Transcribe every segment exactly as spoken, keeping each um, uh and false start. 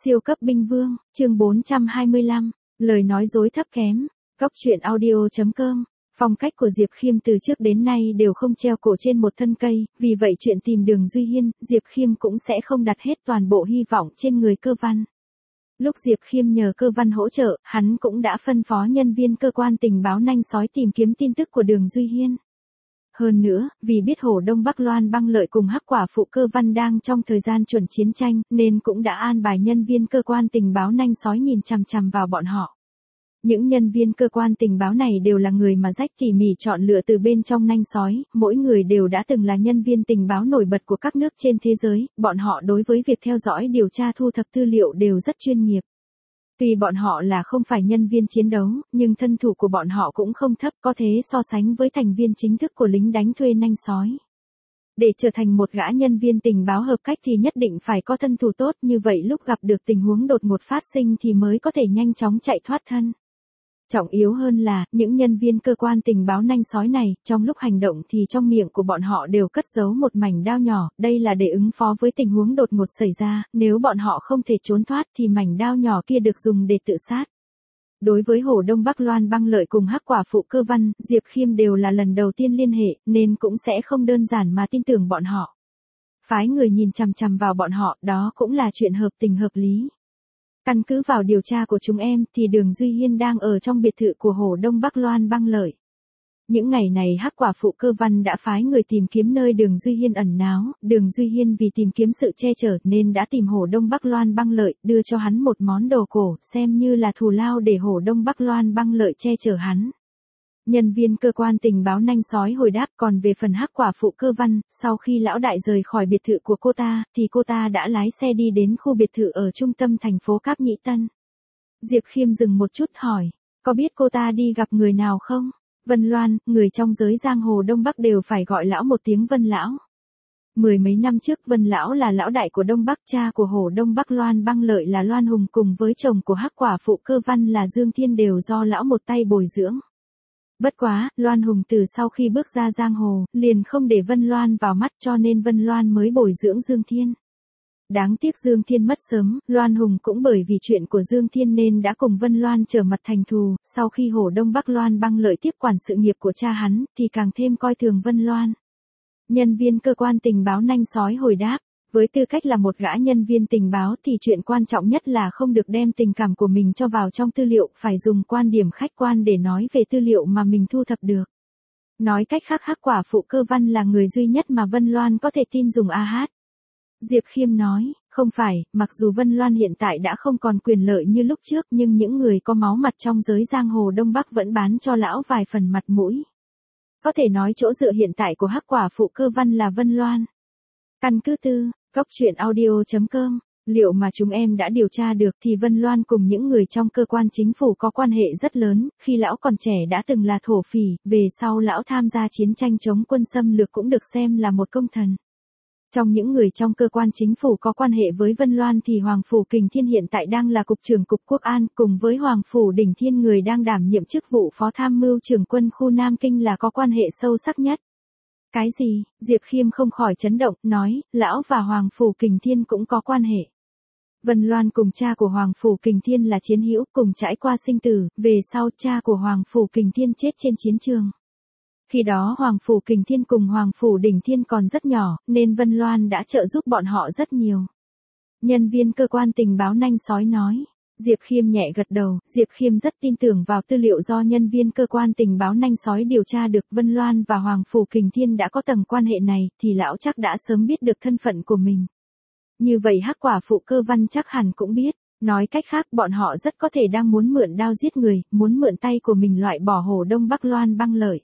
Siêu cấp binh vương, chương bốn trăm hai mươi lăm, lời nói dối thấp kém. Góc truyện audio chấm com. Phong cách của Diệp Khiêm từ trước đến nay đều không treo cổ trên một thân cây, vì vậy chuyện tìm Đường Duy Hiên, Diệp Khiêm cũng sẽ không đặt hết toàn bộ hy vọng trên người Cơ Văn. Lúc Diệp Khiêm nhờ Cơ Văn hỗ trợ, hắn cũng đã phân phó nhân viên cơ quan tình báo nanh sói tìm kiếm tin tức của Đường Duy Hiên. Hơn nữa, vì biết Hồ Đông Bắc Loan Băng Lợi cùng Hắc Quả Phụ Cơ Văn đang trong thời gian chuẩn chiến tranh, nên cũng đã an bài nhân viên cơ quan tình báo nanh sói nhìn chằm chằm vào bọn họ. Những nhân viên cơ quan tình báo này đều là người mà rách tỉ mỉ chọn lựa từ bên trong nanh sói, mỗi người đều đã từng là nhân viên tình báo nổi bật của các nước trên thế giới, bọn họ đối với việc theo dõi điều tra thu thập tư liệu đều rất chuyên nghiệp. Tuy bọn họ là không phải nhân viên chiến đấu, nhưng thân thủ của bọn họ cũng không thấp, có thể so sánh với thành viên chính thức của lính đánh thuê nanh sói. Để trở thành một gã nhân viên tình báo hợp cách thì nhất định phải có thân thủ tốt, như vậy lúc gặp được tình huống đột ngột phát sinh thì mới có thể nhanh chóng chạy thoát thân. Trọng yếu hơn là, những nhân viên cơ quan tình báo nanh sói này, trong lúc hành động thì trong miệng của bọn họ đều cất giấu một mảnh đao nhỏ, đây là để ứng phó với tình huống đột ngột xảy ra, nếu bọn họ không thể trốn thoát thì mảnh đao nhỏ kia được dùng để tự sát. Đối với Hồ Đông Bắc Loan Băng Lợi cùng Hắc Quả Phụ Cơ Văn, Diệp Khiêm đều là lần đầu tiên liên hệ, nên cũng sẽ không đơn giản mà tin tưởng bọn họ. Phái người nhìn chằm chằm vào bọn họ, đó cũng là chuyện hợp tình hợp lý. Căn cứ vào điều tra của chúng em thì Đường Duy Hiên đang ở trong biệt thự của Hồ Đông Bắc Loan Băng Lợi. Những ngày này Hắc Quả Phụ Cơ Văn đã phái người tìm kiếm nơi Đường Duy Hiên ẩn náu, Đường Duy Hiên vì tìm kiếm sự che chở nên đã tìm Hồ Đông Bắc Loan Băng Lợi, đưa cho hắn một món đồ cổ, xem như là thù lao để Hồ Đông Bắc Loan Băng Lợi che chở hắn. Nhân viên cơ quan tình báo nanh sói hồi đáp, còn về phần Hắc Quả Phụ Cơ Văn, sau khi lão đại rời khỏi biệt thự của cô ta, thì cô ta đã lái xe đi đến khu biệt thự ở trung tâm thành phố Cáp Nhĩ Tân. Diệp Khiêm dừng một chút hỏi, có biết cô ta đi gặp người nào không? Vân Loan, người trong giới giang hồ Đông Bắc đều phải gọi lão một tiếng Vân Lão. Mười mấy năm trước Vân Lão là lão đại của Đông Bắc, cha của Hồ Đông Bắc Loan Băng Lợi là Loan Hùng cùng với chồng của Hắc Quả Phụ Cơ Văn là Dương Thiên đều do lão một tay bồi dưỡng. Bất quá, Loan Hùng từ sau khi bước ra giang hồ, liền không để Vân Loan vào mắt cho nên Vân Loan mới bồi dưỡng Dương Thiên. Đáng tiếc Dương Thiên mất sớm, Loan Hùng cũng bởi vì chuyện của Dương Thiên nên đã cùng Vân Loan trở mặt thành thù, sau khi Hồ Đông Bắc Loan Băng Lợi tiếp quản sự nghiệp của cha hắn, thì càng thêm coi thường Vân Loan. Nhân viên cơ quan tình báo nanh sói hồi đáp, với tư cách là một gã nhân viên tình báo thì chuyện quan trọng nhất là không được đem tình cảm của mình cho vào trong tư liệu, phải dùng quan điểm khách quan để nói về tư liệu mà mình thu thập được. Nói cách khác Hắc Quả Phụ Cơ Văn là người duy nhất mà Vân Loan có thể tin dùng a hát. Diệp Khiêm nói, không phải, mặc dù Vân Loan hiện tại đã không còn quyền lợi như lúc trước nhưng những người có máu mặt trong giới giang hồ Đông Bắc vẫn bán cho lão vài phần mặt mũi. Có thể nói chỗ dựa hiện tại của Hắc Quả Phụ Cơ Văn là Vân Loan. Căn cứ tư, góc truyện audio chấm com, liệu mà chúng em đã điều tra được thì Vân Loan cùng những người trong cơ quan chính phủ có quan hệ rất lớn, khi lão còn trẻ đã từng là thổ phỉ, về sau lão tham gia chiến tranh chống quân xâm lược cũng được xem là một công thần. Trong những người trong cơ quan chính phủ có quan hệ với Vân Loan thì Hoàng Phủ Kình Thiên hiện tại đang là Cục trưởng Cục Quốc an, cùng với Hoàng Phủ Đỉnh Thiên người đang đảm nhiệm chức vụ Phó Tham mưu trưởng quân khu Nam Kinh là có quan hệ sâu sắc nhất. Cái gì? Diệp Khiêm không khỏi chấn động, nói, lão và Hoàng Phủ Kình Thiên cũng có quan hệ. Vân Loan cùng cha của Hoàng Phủ Kình Thiên là chiến hữu, cùng trải qua sinh tử, về sau cha của Hoàng Phủ Kình Thiên chết trên chiến trường. Khi đó Hoàng Phủ Kình Thiên cùng Hoàng Phủ Đỉnh Thiên còn rất nhỏ, nên Vân Loan đã trợ giúp bọn họ rất nhiều. Nhân viên cơ quan tình báo nanh sói nói. Diệp Khiêm nhẹ gật đầu, Diệp Khiêm rất tin tưởng vào tư liệu do nhân viên cơ quan tình báo nanh sói điều tra được. Vân Loan và Hoàng Phủ Kình Thiên đã có tầng quan hệ này, thì lão chắc đã sớm biết được thân phận của mình. Như vậy Hắc Quả Phụ Cơ Văn chắc hẳn cũng biết, nói cách khác bọn họ rất có thể đang muốn mượn đao giết người, muốn mượn tay của mình loại bỏ Hồ Đông Bắc Loan Băng Lợi.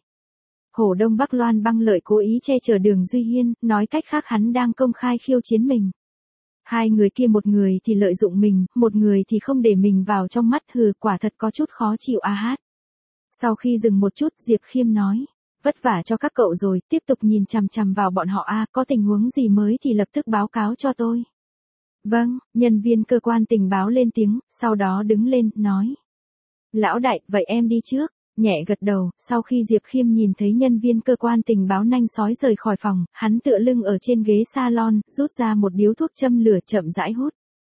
Hồ Đông Bắc Loan Băng Lợi cố ý che chở Đường Duy Hiên, nói cách khác hắn đang công khai khiêu chiến mình. Hai người kia một người thì lợi dụng mình, một người thì không để mình vào trong mắt, hừ, quả thật có chút khó chịu a hát. Sau khi dừng một chút Diệp Khiêm nói, vất vả cho các cậu rồi, tiếp tục nhìn chằm chằm vào bọn họ a, có tình huống gì mới thì lập tức báo cáo cho tôi. Vâng, nhân viên cơ quan tình báo lên tiếng, sau đó đứng lên, nói. Lão đại, vậy em đi trước. Nhẹ gật đầu, sau khi Diệp Khiêm nhìn thấy nhân viên cơ quan tình báo nanh sói rời khỏi phòng, hắn tựa lưng ở trên ghế salon, rút ra một điếu thuốc châm lửa chậm rãi hút.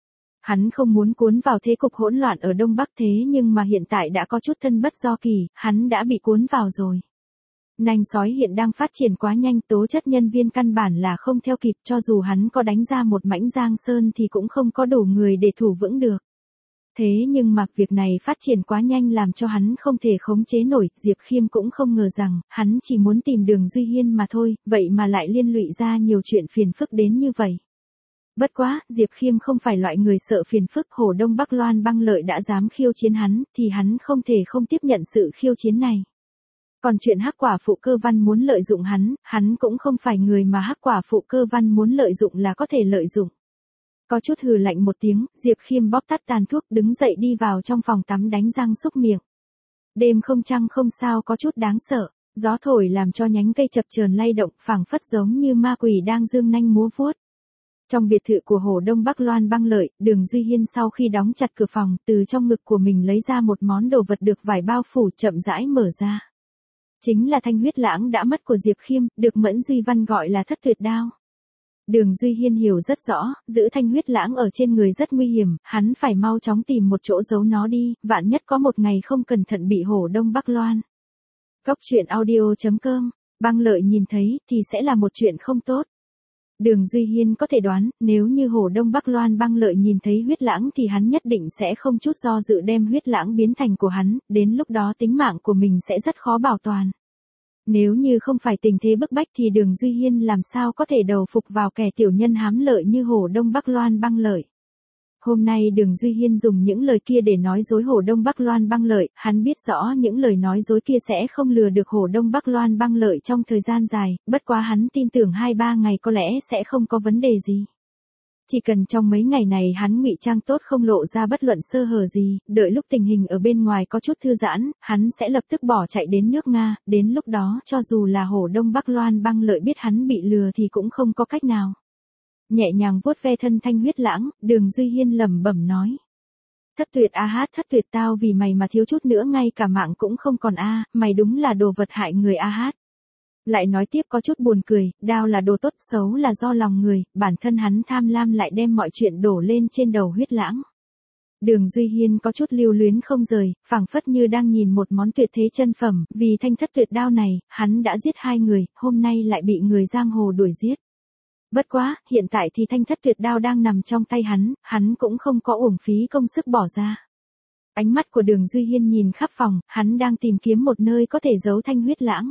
Hắn không muốn cuốn vào thế cục hỗn loạn ở Đông Bắc thế nhưng mà hiện tại đã có chút thân bất do kỳ, hắn đã bị cuốn vào rồi. Nanh sói hiện đang phát triển quá nhanh, tố chất nhân viên căn bản là không theo kịp, cho dù hắn có đánh ra một mảnh Giang Sơn thì cũng không có đủ người để thủ vững được. Thế nhưng mà việc này phát triển quá nhanh làm cho hắn không thể khống chế nổi, Diệp Khiêm cũng không ngờ rằng, hắn chỉ muốn tìm Đường Duy Hiên mà thôi, vậy mà lại liên lụy ra nhiều chuyện phiền phức đến như vậy. Bất quá, Diệp Khiêm không phải loại người sợ phiền phức, Hồ Đông Bắc Loan Băng Lợi đã dám khiêu chiến hắn, thì hắn không thể không tiếp nhận sự khiêu chiến này. Còn chuyện Hắc Quả Phụ Cơ Văn muốn lợi dụng hắn, hắn cũng không phải người mà Hắc Quả Phụ Cơ Văn muốn lợi dụng là có thể lợi dụng. Có chút hừ lạnh một tiếng, Diệp Khiêm bóp tắt tàn thuốc đứng dậy đi vào trong phòng tắm đánh răng súc miệng. Đêm không trăng không sao có chút đáng sợ, gió thổi làm cho nhánh cây chập chờn lay động, phảng phất giống như ma quỷ đang dương nanh múa vuốt. Trong biệt thự của Hồ Đông Bắc Loan Băng Lợi, Đường Duy Hiên sau khi đóng chặt cửa phòng, từ trong ngực của mình lấy ra một món đồ vật được vải bao phủ, chậm rãi mở ra. Chính là thanh huyết lãng đã mất của Diệp Khiêm, được Mẫn Duy Văn gọi là Thất Tuyệt Đao. Đường Duy Hiên hiểu rất rõ, giữ thanh huyết lãng ở trên người rất nguy hiểm, hắn phải mau chóng tìm một chỗ giấu nó đi, vạn nhất có một ngày không cẩn thận bị Hồ Đông Bắc Loan. Góc truyện audio chấm com, Băng Lợi nhìn thấy, thì sẽ là một chuyện không tốt. Đường Duy Hiên có thể đoán, nếu như Hồ Đông Bắc Loan Băng Lợi nhìn thấy huyết lãng thì hắn nhất định sẽ không chút do dự đem huyết lãng biến thành của hắn, đến lúc đó tính mạng của mình sẽ rất khó bảo toàn. Nếu như không phải tình thế bức bách thì Đường Duy Hiên làm sao có thể đầu phục vào kẻ tiểu nhân hám lợi như Hồ Đông Bắc Loan Băng Lợi. Hôm nay Đường Duy Hiên dùng những lời kia để nói dối Hồ Đông Bắc Loan Băng Lợi, hắn biết rõ những lời nói dối kia sẽ không lừa được Hồ Đông Bắc Loan Băng Lợi trong thời gian dài, bất quá hắn tin tưởng hai ba ngày có lẽ sẽ không có vấn đề gì. Chỉ cần trong mấy ngày này hắn ngụy trang tốt không lộ ra bất luận sơ hở gì, đợi lúc tình hình ở bên ngoài có chút thư giãn, hắn sẽ lập tức bỏ chạy đến nước Nga, đến lúc đó cho dù là Hồ Đông Bắc Loan Băng Lợi biết hắn bị lừa thì cũng không có cách nào. Nhẹ nhàng vuốt ve thân thanh huyết lãng, Đường Duy Hiên lẩm bẩm nói. Thất Tuyệt a hát, Thất Tuyệt, tao vì mày mà thiếu chút nữa ngay cả mạng cũng không còn a, mày đúng là đồ vật hại người a hát. Lại nói tiếp có chút buồn cười, đao là đồ tốt, xấu là do lòng người, bản thân hắn tham lam lại đem mọi chuyện đổ lên trên đầu huyết lãng. Đường Duy Hiên có chút lưu luyến không rời, phảng phất như đang nhìn một món tuyệt thế chân phẩm, vì thanh thất tuyệt đao này, hắn đã giết hai người, hôm nay lại bị người giang hồ đuổi giết. Bất quá, hiện tại thì thanh thất tuyệt đao đang nằm trong tay hắn, hắn cũng không có uổng phí công sức bỏ ra. Ánh mắt của Đường Duy Hiên nhìn khắp phòng, hắn đang tìm kiếm một nơi có thể giấu thanh huyết lãng.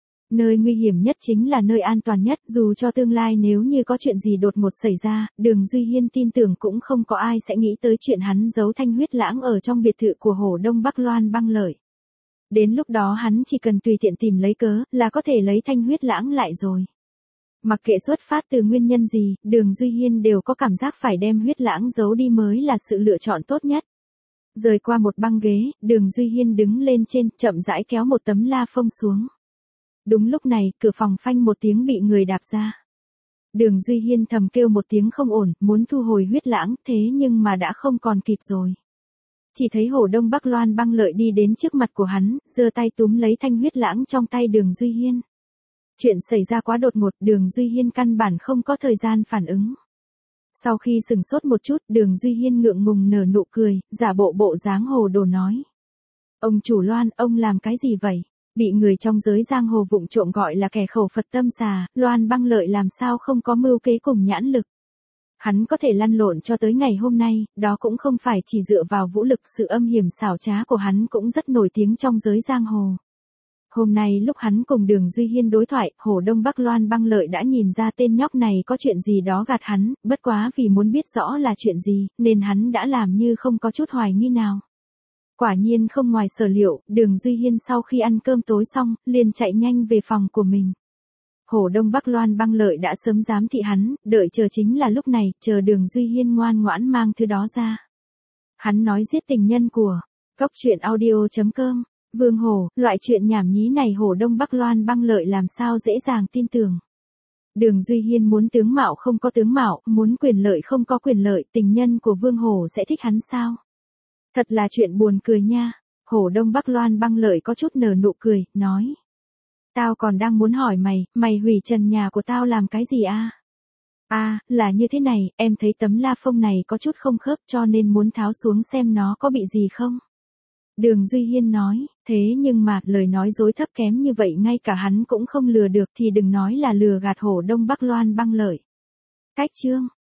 Nơi nguy hiểm nhất chính là nơi an toàn nhất, dù cho tương lai nếu như có chuyện gì đột ngột xảy ra, Đường Duy Hiên tin tưởng cũng không có ai sẽ nghĩ tới chuyện hắn giấu thanh huyết lãng ở trong biệt thự của Hồ Đông Bắc Loan Băng Lợi. Đến lúc đó hắn chỉ cần tùy tiện tìm lấy cớ, là có thể lấy thanh huyết lãng lại rồi. Mặc kệ xuất phát từ nguyên nhân gì, Đường Duy Hiên đều có cảm giác phải đem huyết lãng giấu đi mới là sự lựa chọn tốt nhất. Rời qua một băng ghế, Đường Duy Hiên đứng lên trên, chậm rãi kéo một tấm la phông xuống. Đúng lúc này, cửa phòng phanh một tiếng bị người đạp ra. Đường Duy Hiên thầm kêu một tiếng không ổn, muốn thu hồi huyết lãng, thế nhưng mà đã không còn kịp rồi. Chỉ thấy Hồ Đông Bắc Loan Băng Lợi đi đến trước mặt của hắn, giơ tay túm lấy thanh huyết lãng trong tay Đường Duy Hiên. Chuyện xảy ra quá đột ngột, Đường Duy Hiên căn bản không có thời gian phản ứng. Sau khi sừng sốt một chút, Đường Duy Hiên ngượng ngùng nở nụ cười, giả bộ bộ dáng hồ đồ nói. Ông chủ Loan, ông làm cái gì vậy? Bị người trong giới giang hồ vụng trộm gọi là kẻ khẩu Phật tâm xà, Loan Băng Lợi làm sao không có mưu kế cùng nhãn lực. Hắn có thể lăn lộn cho tới ngày hôm nay, đó cũng không phải chỉ dựa vào vũ lực, sự âm hiểm xảo trá của hắn cũng rất nổi tiếng trong giới giang hồ. Hôm nay lúc hắn cùng Đường Duy Hiên đối thoại, Hồ Đông Bắc Loan Băng Lợi đã nhìn ra tên nhóc này có chuyện gì đó gạt hắn, bất quá vì muốn biết rõ là chuyện gì, nên hắn đã làm như không có chút hoài nghi nào. Quả nhiên không ngoài sở liệu, Đường Duy Hiên sau khi ăn cơm tối xong, liền chạy nhanh về phòng của mình. Hồ Đông Bắc Loan Băng Lợi đã sớm giám thị hắn, đợi chờ chính là lúc này, chờ Đường Duy Hiên ngoan ngoãn mang thứ đó ra. Hắn nói giết tình nhân của Góc truyện audio chấm com. Vương Hồ, loại chuyện nhảm nhí này Hồ Đông Bắc Loan Băng Lợi làm sao dễ dàng tin tưởng. Đường Duy Hiên muốn tướng mạo không có tướng mạo, muốn quyền lợi không có quyền lợi, tình nhân của Vương Hồ sẽ thích hắn sao? Thật là chuyện buồn cười nha. Hồ Đông Bắc Loan Băng Lợi có chút nở nụ cười, nói. Tao còn đang muốn hỏi mày, mày hủy trần nhà của tao làm cái gì a? À, là như thế này, em thấy tấm la phông này có chút không khớp cho nên muốn tháo xuống xem nó có bị gì không. Đường Duy Hiên nói, thế nhưng mà lời nói dối thấp kém như vậy ngay cả hắn cũng không lừa được thì đừng nói là lừa gạt Hổ Đông Bắc Loan Băng Lợi. Cách chương